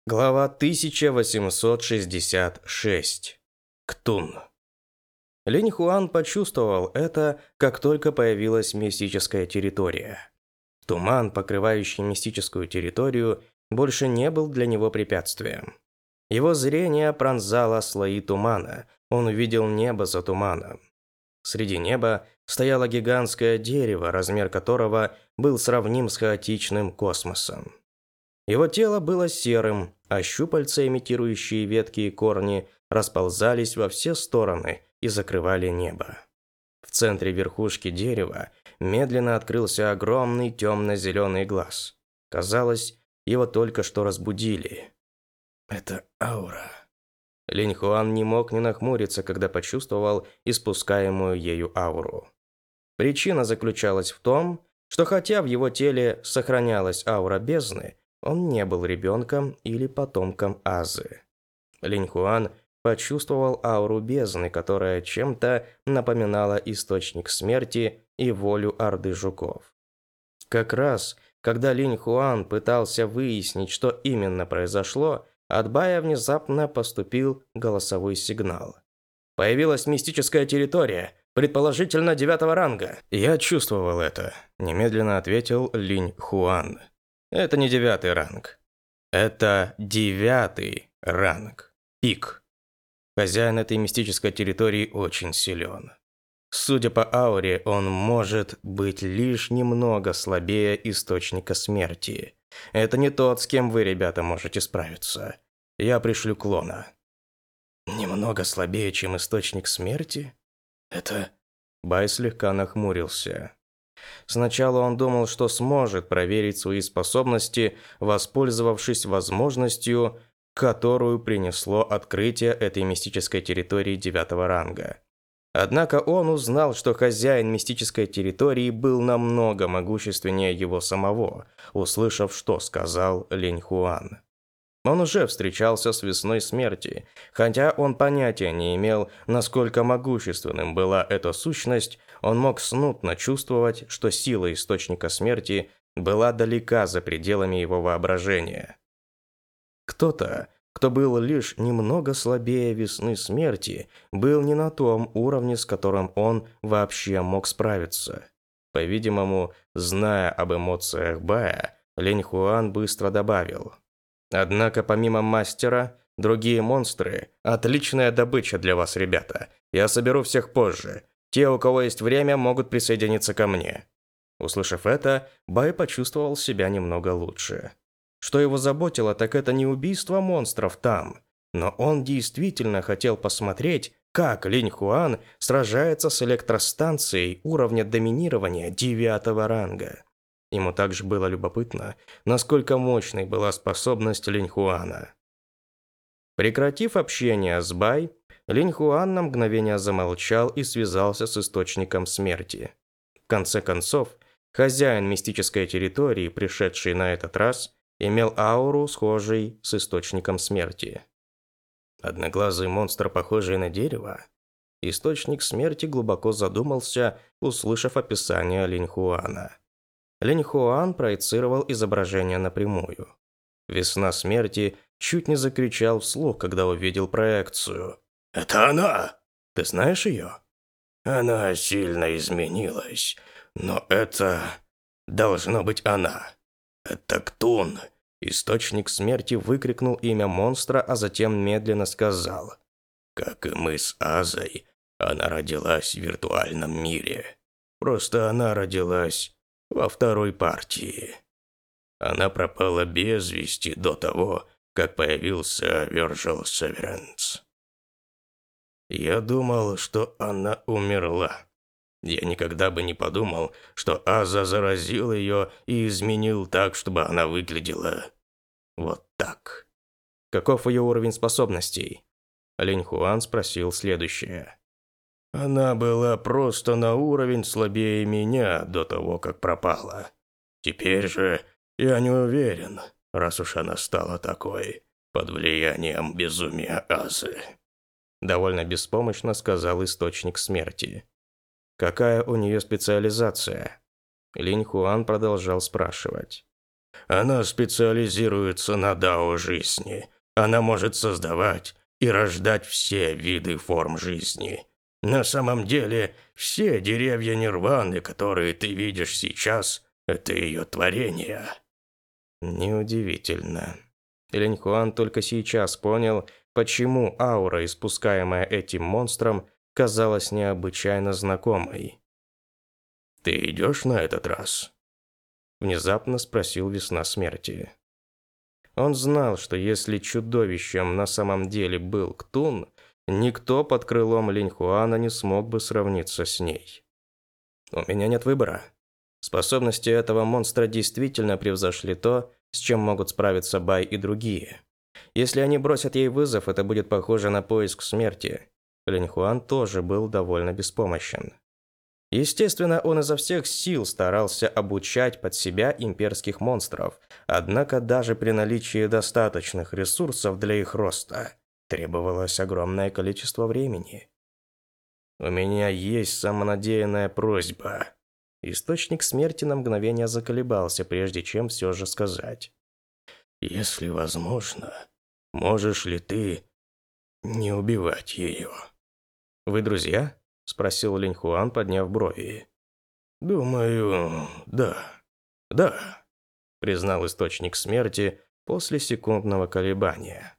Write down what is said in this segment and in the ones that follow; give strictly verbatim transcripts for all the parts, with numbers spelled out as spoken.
Глава тысяча восемьсот шестьдесят шесть. Ктун. Линь Хуан почувствовал это, как только появилась мистическая территория. Туман, покрывающий мистическую территорию, больше не был для него препятствием. Его зрение пронзало слои тумана, он увидел небо за туманом. Среди неба стояло гигантское дерево, размер которого был сравним с хаотичным космосом. Его тело было серым, а щупальца, имитирующие ветки и корни, расползались во все стороны и закрывали небо. В центре верхушки дерева медленно открылся огромный темно-зеленый глаз. Казалось, его только что разбудили. Это аура. Линь Хуан не мог не нахмуриться, когда почувствовал испускаемую ею ауру. Причина заключалась в том, что хотя в его теле сохранялась аура бездны, он не был ребенком или потомком Азы. Линь Хуан почувствовал ауру бездны, которая чем-то напоминала источник смерти и волю Орды Жуков. Как раз, когда Линь Хуан пытался выяснить, что именно произошло, от Бая внезапно поступил голосовой сигнал. «Появилась мистическая территория, предположительно девятого ранга». «Я чувствовал это», – немедленно ответил Линь Хуан. Это не девятый ранг. Это девятый ранг. Пик. Хозяин этой мистической территории очень силен. Судя по ауре, он может быть лишь немного слабее источника смерти. Это не тот, с кем вы, ребята, можете справиться. Я пришлю клона. Немного слабее, чем источник смерти? Это... Бай слегка нахмурился. Сначала он думал, что сможет проверить свои способности, воспользовавшись возможностью, которую принесло открытие этой мистической территории девятого ранга. Однако он узнал, что хозяин мистической территории был намного могущественнее его самого, услышав, что сказал Линь Хуан. Он уже встречался с Весной Смерти, хотя он понятия не имел, насколько могущественным была эта сущность, он мог смутно чувствовать, что сила Источника Смерти была далека за пределами его воображения. Кто-то, кто был лишь немного слабее Весны Смерти, был не на том уровне, с которым он вообще мог справиться. По-видимому, зная об эмоциях Бая, Линь Хуан быстро добавил: «Однако помимо мастера, другие монстры – отличная добыча для вас, ребята. Я соберу всех позже. Те, у кого есть время, могут присоединиться ко мне». Услышав это, Бай почувствовал себя немного лучше. Что его заботило, так это не убийство монстров там. Но он действительно хотел посмотреть, как Линь Хуан сражается с электростанцией уровня доминирования девятого ранга. Ему также было любопытно, насколько мощной была способность Линь Хуана. Прекратив общение с Бай, Линь Хуан на мгновение замолчал и связался с Источником Смерти. В конце концов, хозяин мистической территории, пришедший на этот раз, имел ауру, схожей с Источником Смерти. Одноглазый монстр, похожий на дерево? Источник Смерти глубоко задумался, услышав описание Линь Хуана. Линь Хуан проецировал изображение напрямую. Весна Смерти чуть не закричал вслух, когда увидел проекцию. «Это она! Ты знаешь ее?» «Она сильно изменилась, но это должно быть она. Это Ктун!» Источник Смерти выкрикнул имя монстра, а затем медленно сказал: «Как и мы с Азой, она родилась в виртуальном мире. Просто она родилась во второй партии. Она пропала без вести до того, как появился Virgil Severance. Я думал, что она умерла. Я никогда бы не подумал, что Аза заразил ее и изменил так, чтобы она выглядела вот так». «Каков ее уровень способностей?» Линь Хуан спросил следующее. «Она была просто на уровень слабее меня до того, как пропала. Теперь же я не уверен, раз уж она стала такой, под влиянием безумия Азы», — довольно беспомощно сказал Источник Смерти. «Какая у нее специализация?» Линь Хуан продолжал спрашивать. Она специализируется на дао жизни. Она может создавать и рождать все виды форм жизни. На самом деле, все деревья нирваны, которые ты видишь сейчас, это ее творение. Неудивительно. Линьхуан только сейчас понял, почему аура, испускаемая этим монстром, казалась необычайно знакомой. «Ты идешь на этот раз?» Внезапно спросил Весна Смерти. Он знал, что если чудовищем на самом деле был Ктун, никто под крылом Линьхуана не смог бы сравниться с ней. «У меня нет выбора. Способности этого монстра действительно превзошли то, с чем могут справиться Бай и другие. Если они бросят ей вызов, это будет похоже на поиск смерти». Линьхуан тоже был довольно беспомощен. Естественно, он изо всех сил старался обучать под себя имперских монстров, однако даже при наличии достаточных ресурсов для их роста требовалось огромное количество времени. «У меня есть самонадеянная просьба». Источник смерти на мгновение заколебался, прежде чем все же сказать. «Если возможно, можешь ли ты не убивать ее?» «Вы друзья?» – спросил Линьхуан, подняв брови. «Думаю, да. Да», – признал источник смерти после секундного колебания.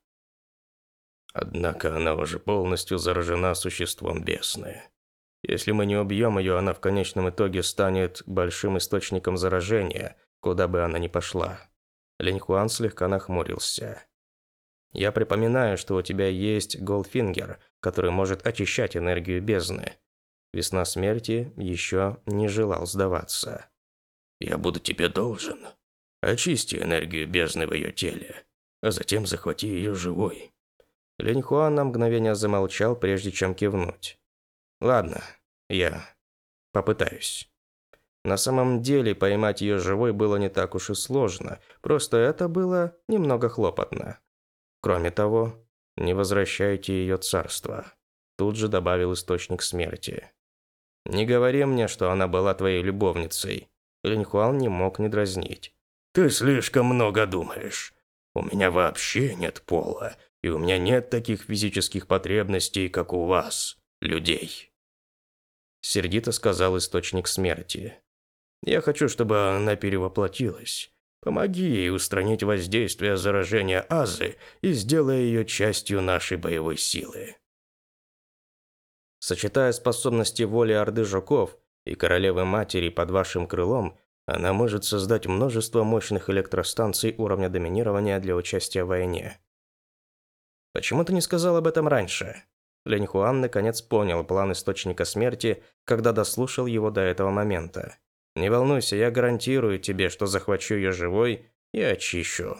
«Однако она уже полностью заражена существом бездны. Если мы не убьем ее, она в конечном итоге станет большим источником заражения, куда бы она ни пошла». Линьхуан слегка нахмурился. «Я припоминаю, что у тебя есть Голдфингер, который может очищать энергию бездны». Весна Смерти еще не желал сдаваться. «Я буду тебе должен. Очисти энергию бездны в ее теле, а затем захвати ее живой». Линьхуан на мгновение замолчал, прежде чем кивнуть. «Ладно, я попытаюсь». На самом деле, поймать ее живой было не так уж и сложно, просто это было немного хлопотно. Кроме того, не возвращайте ее царство, тут же добавил источник смерти. «Не говори мне, что она была твоей любовницей». Линьхуан не мог не дразнить. «Ты слишком много думаешь. У меня вообще нет пола, и у меня нет таких физических потребностей, как у вас, людей». Сердито сказал источник смерти. «Я хочу, чтобы она перевоплотилась. Помоги ей устранить воздействие заражения Азы и сделай ее частью нашей боевой силы». Сочетая способности воли Орды Жуков и Королевы-Матери под вашим крылом, она может создать множество мощных электростанций уровня доминирования для участия в войне. Почему ты не сказал об этом раньше? Линьхуан наконец понял план источника смерти, когда дослушал его до этого момента. Не волнуйся, я гарантирую тебе, что захвачу ее живой и очищу.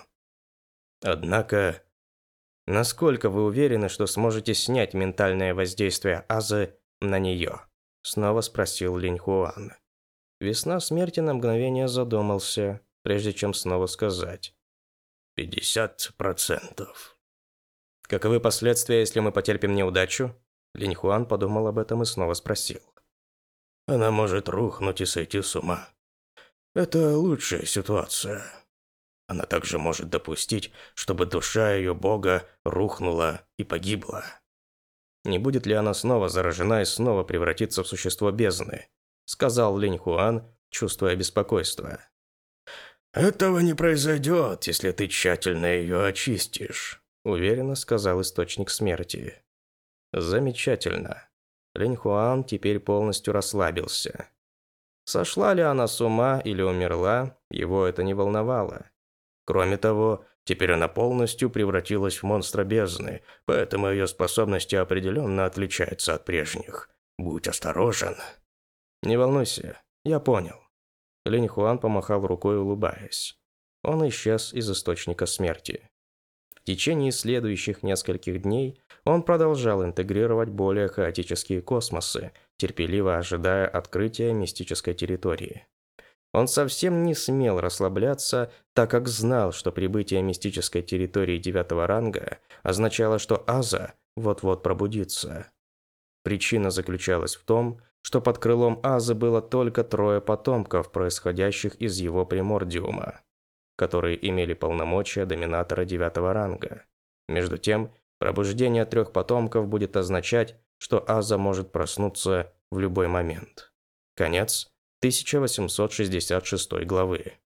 Однако, насколько вы уверены, что сможете снять ментальное воздействие Азы на нее? Снова спросил Линьхуан. Весна Смерти на мгновение задумался, прежде чем снова сказать. «Пятьдесят процентов». «Каковы последствия, если мы потерпим неудачу?» Линьхуан подумал об этом и снова спросил. «Она может рухнуть и сойти с ума. Это лучшая ситуация. Она также может допустить, чтобы душа ее бога рухнула и погибла». «Не будет ли она снова заражена и снова превратиться в существо бездны?» Сказал Линьхуан, чувствуя беспокойство. «Этого не произойдет, если ты тщательно ее очистишь», уверенно сказал источник смерти. «Замечательно». Линьхуан теперь полностью расслабился. Сошла ли она с ума или умерла, его это не волновало. Кроме того, теперь она полностью превратилась в монстра бездны, поэтому ее способности определенно отличаются от прежних. Будь осторожен. «Не волнуйся, я понял». Линьхуан помахал рукой, улыбаясь. Он исчез из источника смерти. В течение следующих нескольких дней он продолжал интегрировать более хаотические космосы, терпеливо ожидая открытия мистической территории. Он совсем не смел расслабляться, так как знал, что прибытие мистической территории девятого ранга означало, что Аза вот-вот пробудится. Причина заключалась в том, что под крылом Азы было только трое потомков, происходящих из его примордиума. которые имели полномочия доминатора девятого ранга. Между тем, пробуждение трех потомков будет означать, что Аза может проснуться в любой момент. Конец тысяча восемьсот шестьдесят шестой главы.